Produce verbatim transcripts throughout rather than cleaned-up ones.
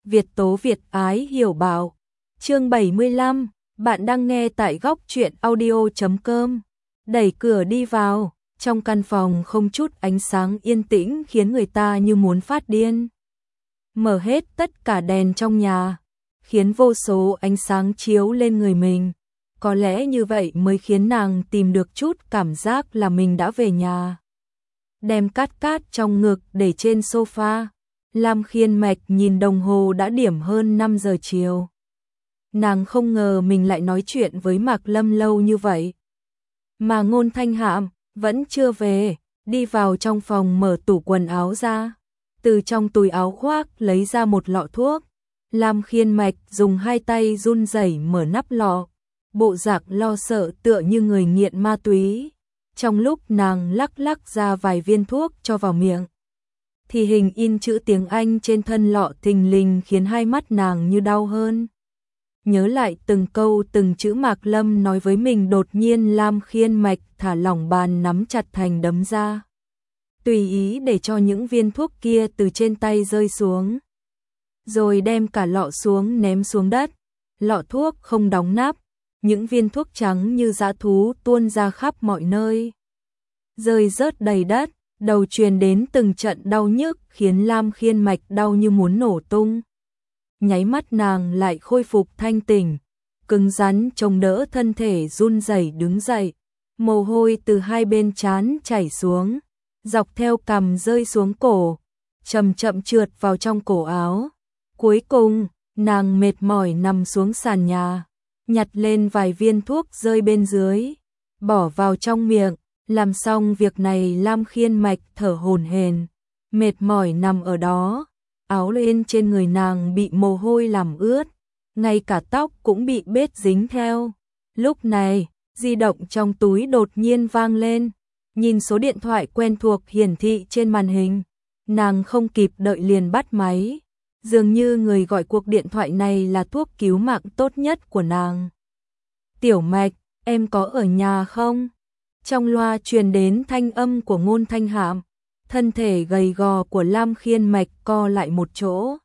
Việt tố Việt ái hiểu bảo. Chương bảy mươi lăm, bạn đang nghe tại góc truyện audio chấm com. Đẩy cửa đi vào, trong căn phòng không chút ánh sáng yên tĩnh khiến người ta như muốn phát điên. Mở hết tất cả đèn trong nhà, khiến vô số ánh sáng chiếu lên người mình. Có lẽ như vậy mới khiến nàng tìm được chút cảm giác là mình đã về nhà. Đem cát cát trong ngực để trên sofa. Lam Khiên Mạch nhìn đồng hồ đã điểm hơn năm giờ chiều. Nàng không ngờ mình lại nói chuyện với Mạc Lâm lâu như vậy. Mà Ngôn Thanh Hạm vẫn chưa về, đi vào trong phòng mở tủ quần áo ra. Từ trong túi áo khoác lấy ra một lọ thuốc. Lam Khiên Mạch dùng hai tay run rẩy mở nắp lọ. Bộ dạng lo sợ tựa như người nghiện ma túy. Trong lúc nàng lắc lắc ra vài viên thuốc cho vào miệng, thì hình in chữ tiếng Anh trên thân lọ thình lình khiến hai mắt nàng như đau hơn. Nhớ lại từng câu từng chữ Mạc Lâm nói với mình, đột nhiên Lam Khiên Mạch thả lỏng bàn nắm chặt thành đấm ra. Tùy ý để cho những viên thuốc kia từ trên tay rơi xuống. Rồi đem cả lọ xuống ném xuống đất. Lọ thuốc không đóng nắp. Những viên thuốc trắng như dã thú tuôn ra khắp mọi nơi. Rơi rớt đầy đất. Đầu truyền đến từng trận đau nhức khiến Lam Khiên Mạch đau như muốn nổ tung. Nháy mắt nàng lại khôi phục thanh tỉnh, cứng rắn chống đỡ thân thể run rẩy đứng dậy. Mồ hôi từ hai bên trán chảy xuống, dọc theo cằm rơi xuống cổ, chậm chậm trượt vào trong cổ áo. Cuối cùng, nàng mệt mỏi nằm xuống sàn nhà, nhặt lên vài viên thuốc rơi bên dưới, bỏ vào trong miệng. Làm xong việc này, Lam Khiên Mạch thở hổn hển, mệt mỏi nằm ở đó. Áo lên trên người nàng bị mồ hôi làm ướt, ngay cả tóc cũng bị bết dính theo. Lúc này, di động trong túi đột nhiên vang lên. Nhìn số điện thoại quen thuộc hiển thị trên màn hình, nàng không kịp đợi liền bắt máy. Dường như người gọi cuộc điện thoại này là thuốc cứu mạng tốt nhất của nàng. Tiểu Mạch, em có ở nhà không? Trong loa truyền đến thanh âm của Ngôn Thanh Hạm. Thân thể gầy gò của Lam Khiên Mạch co lại một chỗ,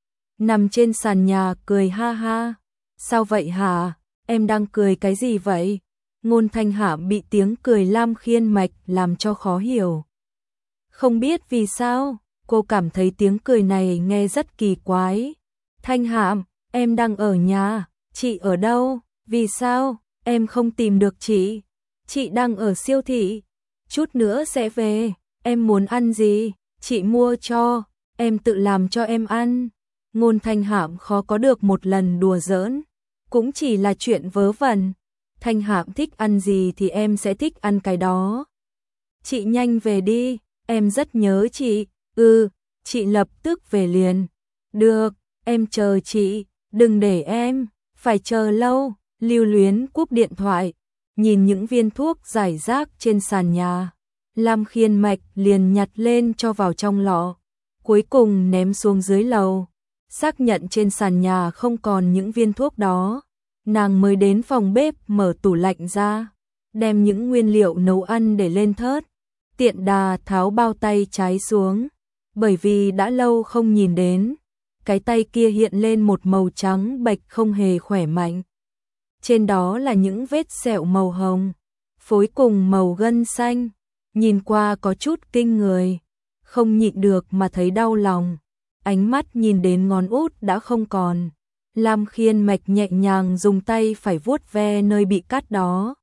nằm trên sàn nhà cười ha ha. Sao vậy hả? Em đang cười cái gì vậy? Ngôn Thanh Hạm bị tiếng cười Lam Khiên Mạch làm cho khó hiểu. Không biết vì sao, cô cảm thấy tiếng cười này nghe rất kỳ quái. Thanh Hạm, em đang ở nhà. Chị ở đâu? Vì sao em không tìm được chị? Chị đang ở siêu thị, chút nữa sẽ về. Em muốn ăn gì? Chị mua cho, em tự làm cho em ăn. Ngôn Thanh Hạm khó có được một lần đùa giỡn, cũng chỉ là chuyện vớ vẩn. Thanh Hạm thích ăn gì thì em sẽ thích ăn cái đó. Chị nhanh về đi, em rất nhớ chị. Ừ, chị lập tức về liền. Được, em chờ chị, đừng để em phải chờ lâu. Lưu Luyến cúp điện thoại, nhìn những viên thuốc rải rác trên sàn nhà. Lam Khiên Mạch liền nhặt lên cho vào trong lọ, cuối cùng ném xuống dưới lầu. Xác nhận trên sàn nhà không còn những viên thuốc đó, nàng mới đến phòng bếp mở tủ lạnh ra, đem những nguyên liệu nấu ăn để lên thớt. Tiện đà tháo bao tay trái xuống, bởi vì đã lâu không nhìn đến, cái tay kia hiện lên một màu trắng bệch không hề khỏe mạnh. Trên đó là những vết sẹo màu hồng, phối cùng màu gân xanh. Nhìn qua có chút kinh người, không nhịn được mà thấy đau lòng. Ánh mắt nhìn đến ngón út đã không còn. Lam Khiên Mạch nhẹ nhàng dùng tay phải vuốt ve nơi bị cắt đó,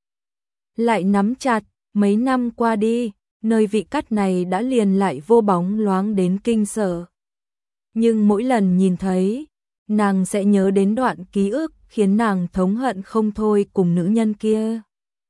lại nắm chặt. Mấy năm qua đi, nơi bị cắt này đã liền lại vô bóng loáng đến kinh sợ. Nhưng mỗi lần nhìn thấy, nàng sẽ nhớ đến đoạn ký ức khiến nàng thống hận không thôi cùng nữ nhân kia.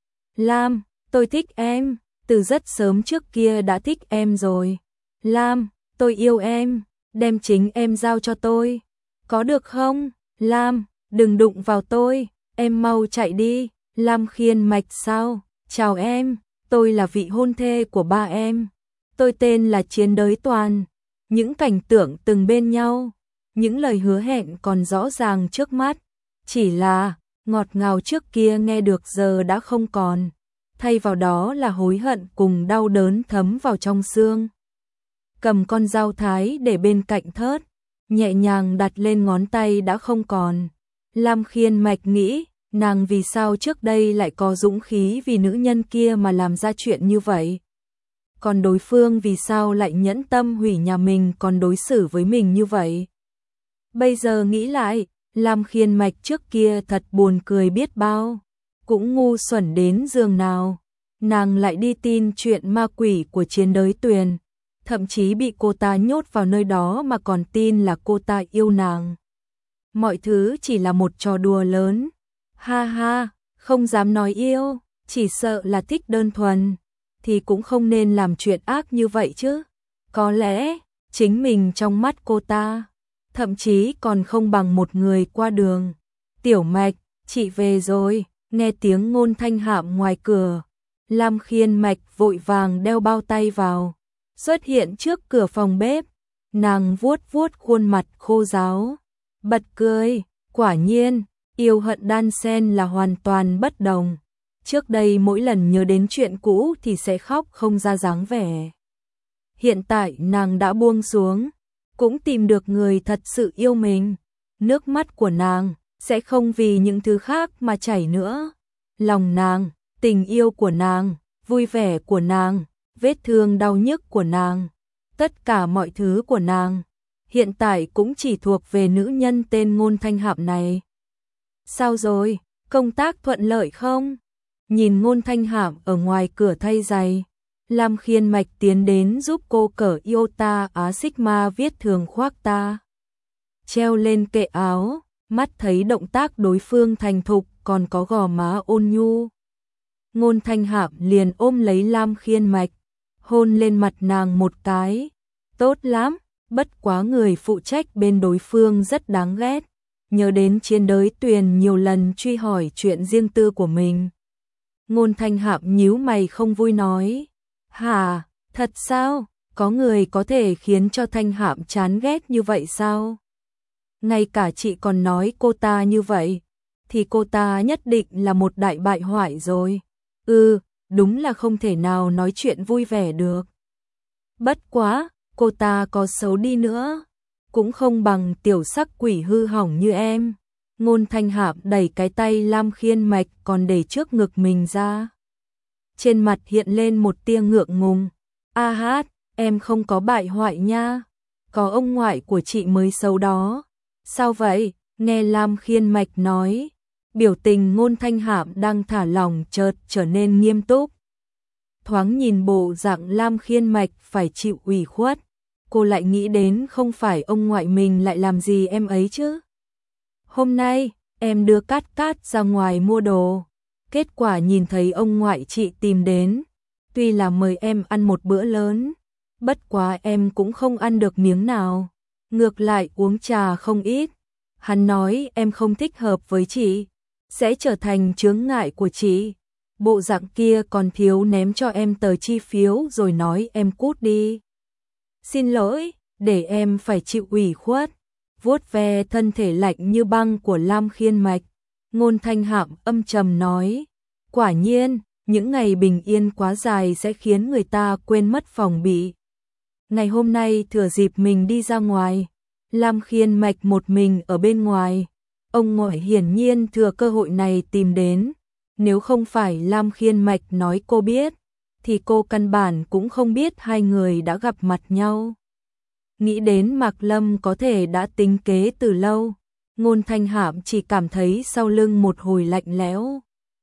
Lam, tôi thích em. Từ rất sớm trước kia đã thích em rồi. Lam, tôi yêu em, đem chính em giao cho tôi. Có được không? Lam, đừng đụng vào tôi, em mau chạy đi. Lam Khiên Mạch sao? Chào em, tôi là vị hôn thê của ba em. Tôi tên là Chiến Đới Toàn. Những cảnh tượng từng bên nhau, những lời hứa hẹn còn rõ ràng trước mắt. Chỉ là, ngọt ngào trước kia nghe được giờ đã không còn. Thay vào đó là hối hận cùng đau đớn thấm vào trong xương. Cầm con dao thái để bên cạnh thớt, nhẹ nhàng đặt lên ngón tay đã không còn. Lam Khiên Mạch nghĩ, nàng vì sao trước đây lại có dũng khí vì nữ nhân kia mà làm ra chuyện như vậy? Còn đối phương vì sao lại nhẫn tâm hủy nhà mình còn đối xử với mình như vậy? Bây giờ nghĩ lại, Lam Khiên Mạch trước kia thật buồn cười biết bao, cũng ngu xuẩn đến giường nào. Nàng lại đi tin chuyện ma quỷ của Chiến Đới Tuyền, thậm chí bị cô ta nhốt vào nơi đó mà còn tin là cô ta yêu nàng. Mọi thứ chỉ là một trò đùa lớn. Ha ha, không dám nói yêu, chỉ sợ là thích đơn thuần, thì cũng không nên làm chuyện ác như vậy chứ. Có lẽ, chính mình trong mắt cô ta, thậm chí còn không bằng một người qua đường. Tiểu Mạch, chị về rồi, nghe tiếng Ngôn Thanh Hạm ngoài cửa. Lam Khiên Mạch vội vàng đeo bao tay vào, xuất hiện trước cửa phòng bếp. Nàng vuốt vuốt khuôn mặt khô ráo, bật cười, quả nhiên, yêu hận đan xen là hoàn toàn bất đồng. Trước đây mỗi lần nhớ đến chuyện cũ thì sẽ khóc không ra dáng vẻ. Hiện tại nàng đã buông xuống, cũng tìm được người thật sự yêu mình. Nước mắt của nàng sẽ không vì những thứ khác mà chảy nữa. Lòng nàng, tình yêu của nàng, vui vẻ của nàng, vết thương đau nhức của nàng, tất cả mọi thứ của nàng, hiện tại cũng chỉ thuộc về nữ nhân tên Ngôn Thanh Hạm này. Sao rồi, công tác thuận lợi không? Nhìn Ngôn Thanh Hạm ở ngoài cửa thay giày, Lam Khiên Mạch tiến đến giúp cô cởi Iota Á Sigma viết thường khoác ta. Treo lên kệ áo, mắt thấy động tác đối phương thành thục còn có gò má ôn nhu. Ngôn Thanh Hạm liền ôm lấy Lam Khiên Mạch, hôn lên mặt nàng một cái. Tốt lắm, bất quá người phụ trách bên đối phương rất đáng ghét. Nhớ đến Chiến Đới Tuyền nhiều lần truy hỏi chuyện riêng tư của mình. Ngôn Thanh Hạm nhíu mày không vui nói. Hả, thật sao? Có người có thể khiến cho Thanh Hạm chán ghét như vậy sao? Ngay cả chị còn nói cô ta như vậy, thì cô ta nhất định là một đại bại hoại rồi. Ừ, đúng là không thể nào nói chuyện vui vẻ được. Bất quá, cô ta có xấu đi nữa, cũng không bằng tiểu sắc quỷ hư hỏng như em. Ngôn Thanh Hạm đẩy cái tay Lam Khiên Mạch còn để trước ngực mình ra. Trên mặt hiện lên một tia ngượng ngùng. A hát, em không có bại hoại nha. Có ông ngoại của chị mới xấu đó. Sao vậy? Nghe Lam Khiên Mạch nói, biểu tình Ngôn Thanh Hạm đang thả lỏng chợt trở nên nghiêm túc. Thoáng nhìn bộ dạng Lam Khiên Mạch phải chịu ủy khuất, cô lại nghĩ đến không phải ông ngoại mình lại làm gì em ấy chứ. Hôm nay, em đưa Cát Cát ra ngoài mua đồ, kết quả nhìn thấy ông ngoại chị tìm đến, tuy là mời em ăn một bữa lớn, bất quá em cũng không ăn được miếng nào, ngược lại uống trà không ít. Hắn nói em không thích hợp với chị, sẽ trở thành chướng ngại của chị. Bộ dạng kia còn thiếu ném cho em tờ chi phiếu rồi nói em cút đi. Xin lỗi, để em phải chịu ủy khuất. Vuốt ve thân thể lạnh như băng của Lam Khiên Mạch, Ngôn Thanh Hạm âm trầm nói, quả nhiên, những ngày bình yên quá dài sẽ khiến người ta quên mất phòng bị. Ngày hôm nay thừa dịp mình đi ra ngoài, Lam Khiên Mạch một mình ở bên ngoài, ông ngoại hiển nhiên thừa cơ hội này tìm đến. Nếu không phải Lam Khiên Mạch nói cô biết, thì cô căn bản cũng không biết hai người đã gặp mặt nhau. Nghĩ đến Mạc Lâm có thể đã tính kế từ lâu, Ngôn Thanh Hạm chỉ cảm thấy sau lưng một hồi lạnh lẽo.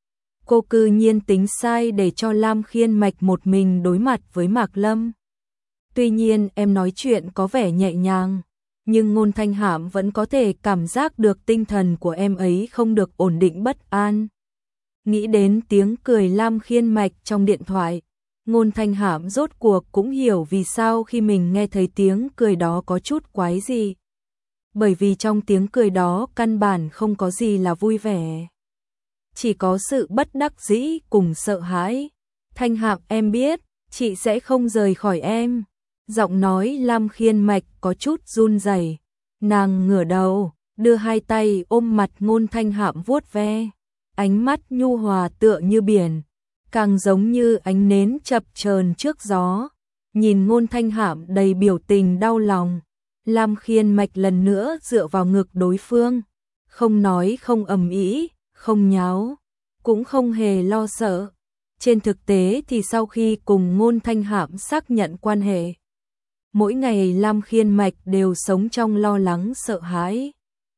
Cô cư nhiên tính sai để cho Lam Khiên Mạch một mình đối mặt với Mạc Lâm. Tuy nhiên em nói chuyện có vẻ nhẹ nhàng, nhưng Ngôn Thanh Hạm vẫn có thể cảm giác được tinh thần của em ấy không được ổn định bất an. Nghĩ đến tiếng cười Lam Khiên Mạch trong điện thoại, Ngôn Thanh Hạm rốt cuộc cũng hiểu vì sao khi mình nghe thấy tiếng cười đó có chút quái gì. Bởi vì trong tiếng cười đó căn bản không có gì là vui vẻ. Chỉ có sự bất đắc dĩ cùng sợ hãi. Thanh Hạm em biết, chị sẽ không rời khỏi em. Giọng nói Lam Khiên Mạch có chút run rẩy. Nàng ngửa đầu, đưa hai tay ôm mặt Ngôn Thanh Hạm vuốt ve. Ánh mắt nhu hòa tựa như biển, càng giống như ánh nến chập chờn trước gió. Nhìn Ngôn Thanh Hạm đầy biểu tình đau lòng, Lam Khiên Mạch lần nữa dựa vào ngực đối phương, không nói không ầm ĩ, không nháo, cũng không hề lo sợ. Trên thực tế thì sau khi cùng Ngôn Thanh Hạm xác nhận quan hệ, mỗi ngày Lam Khiên Mạch đều sống trong lo lắng sợ hãi.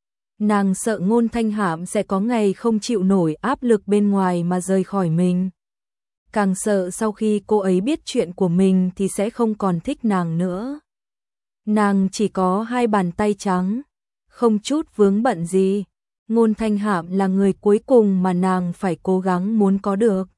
Nàng sợ Ngôn Thanh Hạm sẽ có ngày không chịu nổi áp lực bên ngoài mà rời khỏi mình. Càng sợ sau khi cô ấy biết chuyện của mình thì sẽ không còn thích nàng nữa. Nàng chỉ có hai bàn tay trắng, không chút vướng bận gì. Ngôn Thanh Hạm là người cuối cùng mà nàng phải cố gắng muốn có được.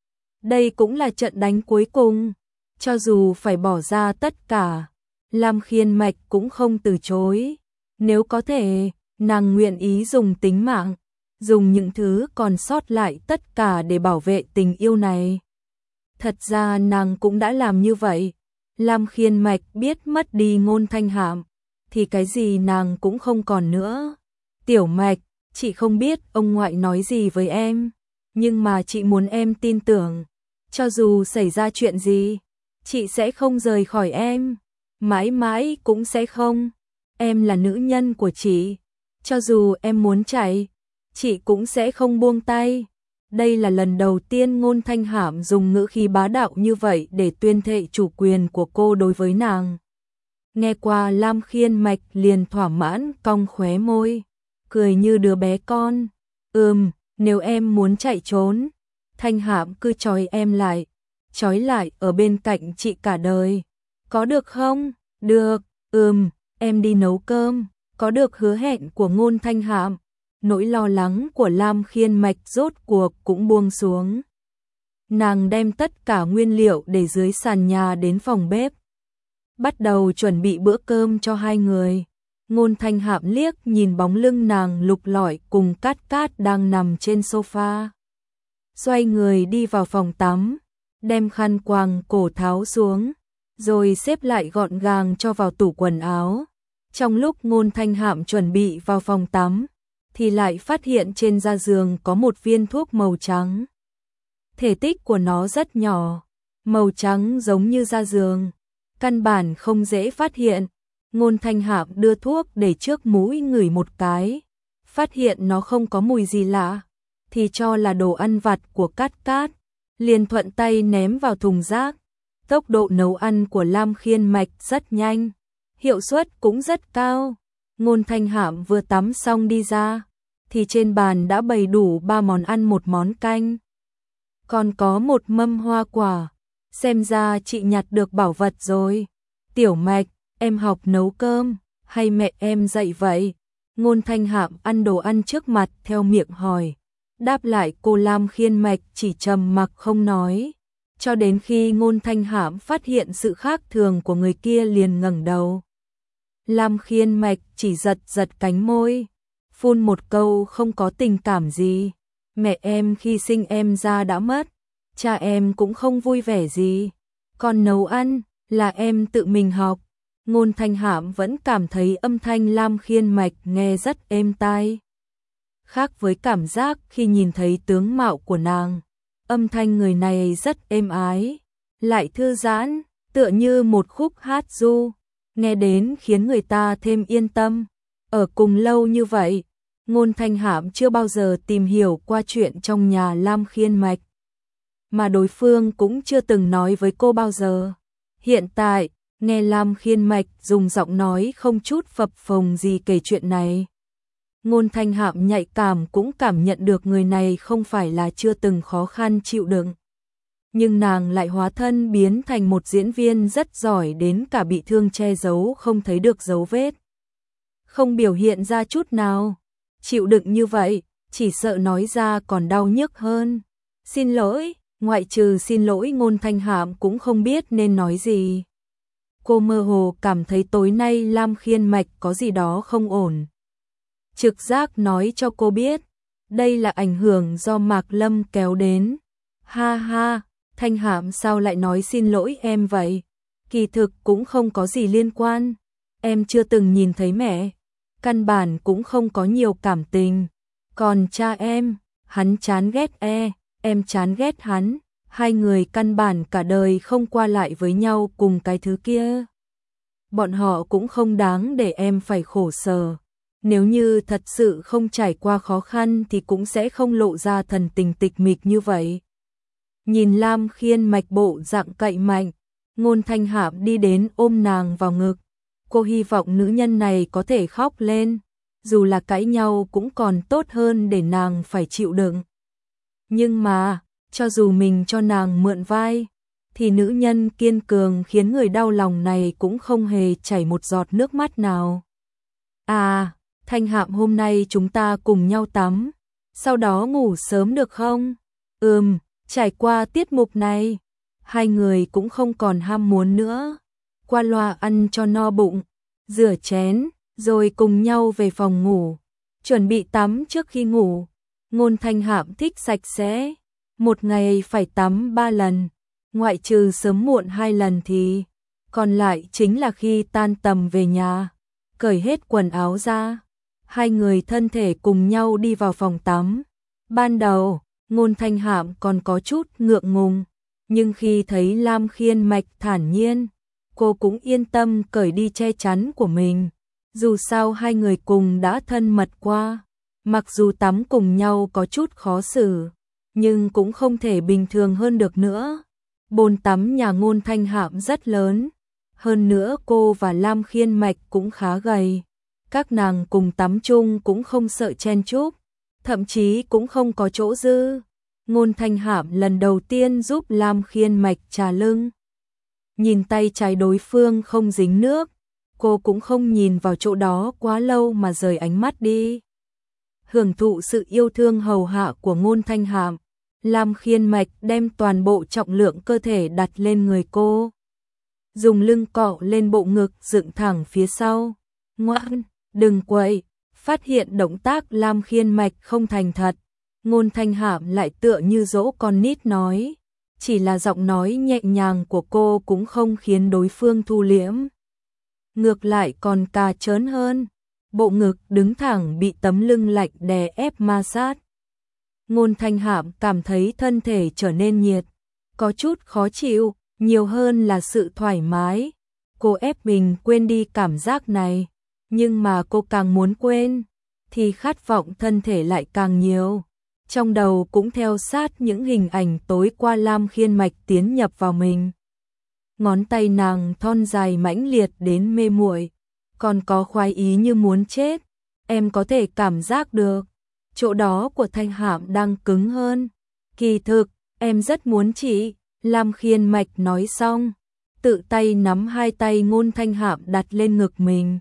Đây cũng là trận đánh cuối cùng, cho dù phải bỏ ra tất cả, Lam Khiên Mạch cũng không từ chối. Nếu có thể, nàng nguyện ý dùng tính mạng, dùng những thứ còn sót lại tất cả để bảo vệ tình yêu này. Thật ra nàng cũng đã làm như vậy. Lam Khiên Mạch biết mất đi Ngôn Thanh Hạm, thì cái gì nàng cũng không còn nữa. Tiểu Mạch, chị không biết ông ngoại nói gì với em, nhưng mà chị muốn em tin tưởng, cho dù xảy ra chuyện gì, chị sẽ không rời khỏi em, mãi mãi cũng sẽ không. Em là nữ nhân của chị, cho dù em muốn chạy, chị cũng sẽ không buông tay. Đây là lần đầu tiên Ngôn Thanh Hạm dùng ngữ khí bá đạo như vậy để tuyên thệ chủ quyền của cô đối với nàng. Nghe qua Lam Khiên Mạch liền thỏa mãn cong khóe môi, cười như đứa bé con. Ừm, nếu em muốn chạy trốn, Thanh Hạm cứ trói em lại, trói lại ở bên cạnh chị cả đời. Có được không? Được, ừm, em đi nấu cơm. Có được hứa hẹn của Ngôn Thanh Hạm, nỗi lo lắng của Lam Khiên Mạch rốt cuộc cũng buông xuống. Nàng đem tất cả nguyên liệu để dưới sàn nhà đến phòng bếp, bắt đầu chuẩn bị bữa cơm cho hai người. Ngôn Thanh Hạm liếc nhìn bóng lưng nàng lục lọi cùng Cát Cát đang nằm trên sofa. Xoay người đi vào phòng tắm, đem khăn quàng cổ tháo xuống, rồi xếp lại gọn gàng cho vào tủ quần áo. Trong lúc Ngôn Thanh Hạm chuẩn bị vào phòng tắm, thì lại phát hiện trên da giường có một viên thuốc màu trắng. Thể tích của nó rất nhỏ, màu trắng giống như da giường, căn bản không dễ phát hiện. Ngôn Thanh Hạm đưa thuốc để trước mũi ngửi một cái, phát hiện nó không có mùi gì lạ, thì cho là đồ ăn vặt của Cát Cát, liền thuận tay ném vào thùng rác. Tốc độ nấu ăn của Lam Khiên Mạch rất nhanh, hiệu suất cũng rất cao. Ngôn Thanh Hạm vừa tắm xong đi ra, thì trên bàn đã bày đủ ba món ăn một món canh. Còn có một mâm hoa quả, xem ra chị nhặt được bảo vật rồi. Tiểu Mạch, em học nấu cơm, hay mẹ em dạy vậy? Ngôn Thanh Hạm ăn đồ ăn trước mặt theo miệng hỏi. Đáp lại cô Lam Khiên Mạch chỉ trầm mặc không nói, cho đến khi Ngôn Thanh Hạm phát hiện sự khác thường của người kia liền ngẩng đầu. Lam Khiên Mạch chỉ giật giật cánh môi, phun một câu không có tình cảm gì. Mẹ em khi sinh em ra đã mất, cha em cũng không vui vẻ gì. Còn nấu ăn là em tự mình học. Ngôn Thanh Hạm vẫn cảm thấy âm thanh Lam Khiên Mạch nghe rất êm tai. Khác với cảm giác khi nhìn thấy tướng mạo của nàng, âm thanh người này rất êm ái, lại thư giãn, tựa như một khúc hát ru, nghe đến khiến người ta thêm yên tâm. Ở cùng lâu như vậy, Ngôn Thanh Hạm chưa bao giờ tìm hiểu qua chuyện trong nhà Lam Khiên Mạch, mà đối phương cũng chưa từng nói với cô bao giờ. Hiện tại, nghe Lam Khiên Mạch dùng giọng nói không chút phập phồng gì kể chuyện này, Ngôn Thanh Hạm nhạy cảm cũng cảm nhận được người này không phải là chưa từng khó khăn chịu đựng. Nhưng nàng lại hóa thân biến thành một diễn viên rất giỏi đến cả bị thương che giấu không thấy được dấu vết. Không biểu hiện ra chút nào. Chịu đựng như vậy, chỉ sợ nói ra còn đau nhức hơn. Xin lỗi, ngoại trừ xin lỗi Ngôn Thanh Hạm cũng không biết nên nói gì. Cô mơ hồ cảm thấy tối nay Lam Khiên Mạch có gì đó không ổn. Trực giác nói cho cô biết, đây là ảnh hưởng do Mạc Lâm kéo đến. Ha ha, Thanh Hạm sao lại nói xin lỗi em vậy? Kỳ thực cũng không có gì liên quan. Em chưa từng nhìn thấy mẹ, căn bản cũng không có nhiều cảm tình. Còn cha em, hắn chán ghét e, em chán ghét hắn. Hai người căn bản cả đời không qua lại với nhau cùng cái thứ kia. bọn họ cũng không đáng để em phải khổ sở. Nếu như thật sự không trải qua khó khăn thì cũng sẽ không lộ ra thần tình tịch mịch như vậy. Nhìn Lam Khiên Mạch bộ dạng cậy mạnh, Ngôn Thanh Hạm đi đến ôm nàng vào ngực. Cô hy vọng nữ nhân này có thể khóc lên, dù là cãi nhau cũng còn tốt hơn để nàng phải chịu đựng. Nhưng mà, cho dù mình cho nàng mượn vai, thì nữ nhân kiên cường khiến người đau lòng này cũng không hề chảy một giọt nước mắt nào. À, Thanh Hạm, hôm nay chúng ta cùng nhau tắm, sau đó ngủ sớm được không? Ừm, trải qua tiết mục này, hai người cũng không còn ham muốn nữa. Qua loa ăn cho no bụng, rửa chén, rồi cùng nhau về phòng ngủ, chuẩn bị tắm trước khi ngủ. Ngôn Thanh Hạm thích sạch sẽ, một ngày phải tắm ba lần, ngoại trừ sớm muộn hai lần thì còn lại chính là khi tan tầm về nhà. Cởi hết quần áo ra, hai người thân thể cùng nhau đi vào phòng tắm. Ban đầu, Ngôn Thanh Hạm còn có chút ngượng ngùng, nhưng khi thấy Lam Khiên Mạch thản nhiên, cô cũng yên tâm cởi đi che chắn của mình. Dù sao hai người cùng đã thân mật qua, mặc dù tắm cùng nhau có chút khó xử, nhưng cũng không thể bình thường hơn được nữa. Bồn tắm nhà Ngôn Thanh Hạm rất lớn, hơn nữa cô và Lam Khiên Mạch cũng khá gầy. Các nàng cùng tắm chung cũng không sợ chen chúc, thậm chí cũng không có chỗ dư. Ngôn Thanh Hạm lần đầu tiên giúp Lam Khiên Mạch trà lưng. Nhìn tay trái đối phương không dính nước, cô cũng không nhìn vào chỗ đó quá lâu mà rời ánh mắt đi. Hưởng thụ sự yêu thương hầu hạ của Ngôn Thanh Hạm, Lam Khiên Mạch đem toàn bộ trọng lượng cơ thể đặt lên người cô. Dùng lưng cọ lên bộ ngực dựng thẳng phía sau. Ngoan, đừng quậy. Phát hiện động tác Lam Khiên Mạch không thành thật, Ngôn Thanh Hạm lại tựa như dỗ con nít nói. Chỉ là giọng nói nhẹ nhàng của cô cũng không khiến đối phương thu liễm. Ngược lại còn cà trớn hơn. Bộ ngực đứng thẳng bị tấm lưng lạnh đè ép ma sát. Ngôn Thanh Hạm cảm thấy thân thể trở nên nhiệt, có chút khó chịu, nhiều hơn là sự thoải mái. Cô ép mình quên đi cảm giác này, nhưng mà cô càng muốn quên, thì khát vọng thân thể lại càng nhiều. Trong đầu cũng theo sát những hình ảnh tối qua Lam Khiên Mạch tiến nhập vào mình. Ngón tay nàng thon dài mãnh liệt đến mê muội, còn có khoái ý như muốn chết. Em có thể cảm giác được, chỗ đó của Thanh Hạm đang cứng hơn. Kỳ thực, em rất muốn chị. Lam Khiên Mạch nói xong, tự tay nắm hai tay Ngôn Thanh Hạm đặt lên ngực mình.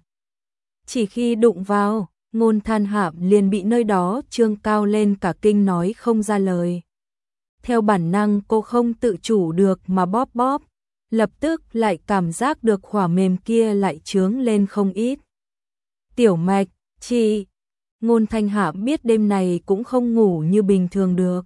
Chỉ khi đụng vào, Ngôn Thanh Hạm liền bị nơi đó trương cao lên cả kinh nói không ra lời. Theo bản năng cô không tự chủ được mà bóp bóp, lập tức lại cảm giác được khỏa mềm kia lại trướng lên không ít. Tiểu Mạch, chị. Ngôn Thanh Hạm biết đêm này cũng không ngủ như bình thường được.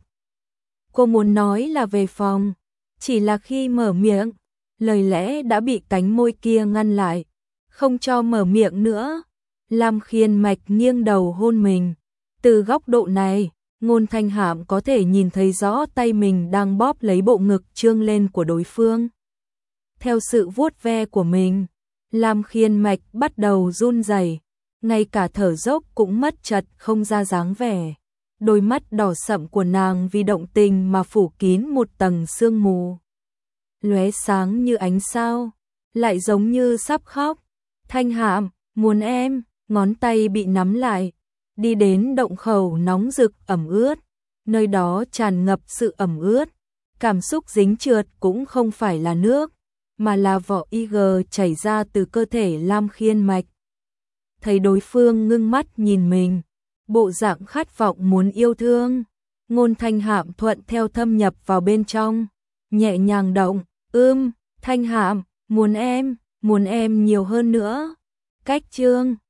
Cô muốn nói là về phòng, chỉ là khi mở miệng, lời lẽ đã bị cánh môi kia ngăn lại, không cho mở miệng nữa. Lam Khiên Mạch nghiêng đầu hôn mình. Từ góc độ này, Ngôn Thanh Hạm có thể nhìn thấy rõ tay mình đang bóp lấy bộ ngực trương lên của đối phương. Theo sự vuốt ve của mình, Lam Khiên Mạch bắt đầu run rẩy, ngay cả thở dốc cũng mất chật không ra dáng vẻ. Đôi mắt đỏ sậm của nàng vì động tình mà phủ kín một tầng sương mù. Lóe sáng như ánh sao, lại giống như sắp khóc. Thanh Hạm, muốn em. Ngón tay bị nắm lại, đi đến động khẩu nóng rực ẩm ướt, nơi đó tràn ngập sự ẩm ướt, cảm xúc dính trượt cũng không phải là nước, mà là vỏ i giê chảy ra từ cơ thể Lam Khiên Mạch. Thấy đối phương ngưng mắt nhìn mình, bộ dạng khát vọng muốn yêu thương, Ngôn Thanh Hạm thuận theo thâm nhập vào bên trong, nhẹ nhàng động, ưm, Thanh Hạm, muốn em, muốn em nhiều hơn nữa. Cách chương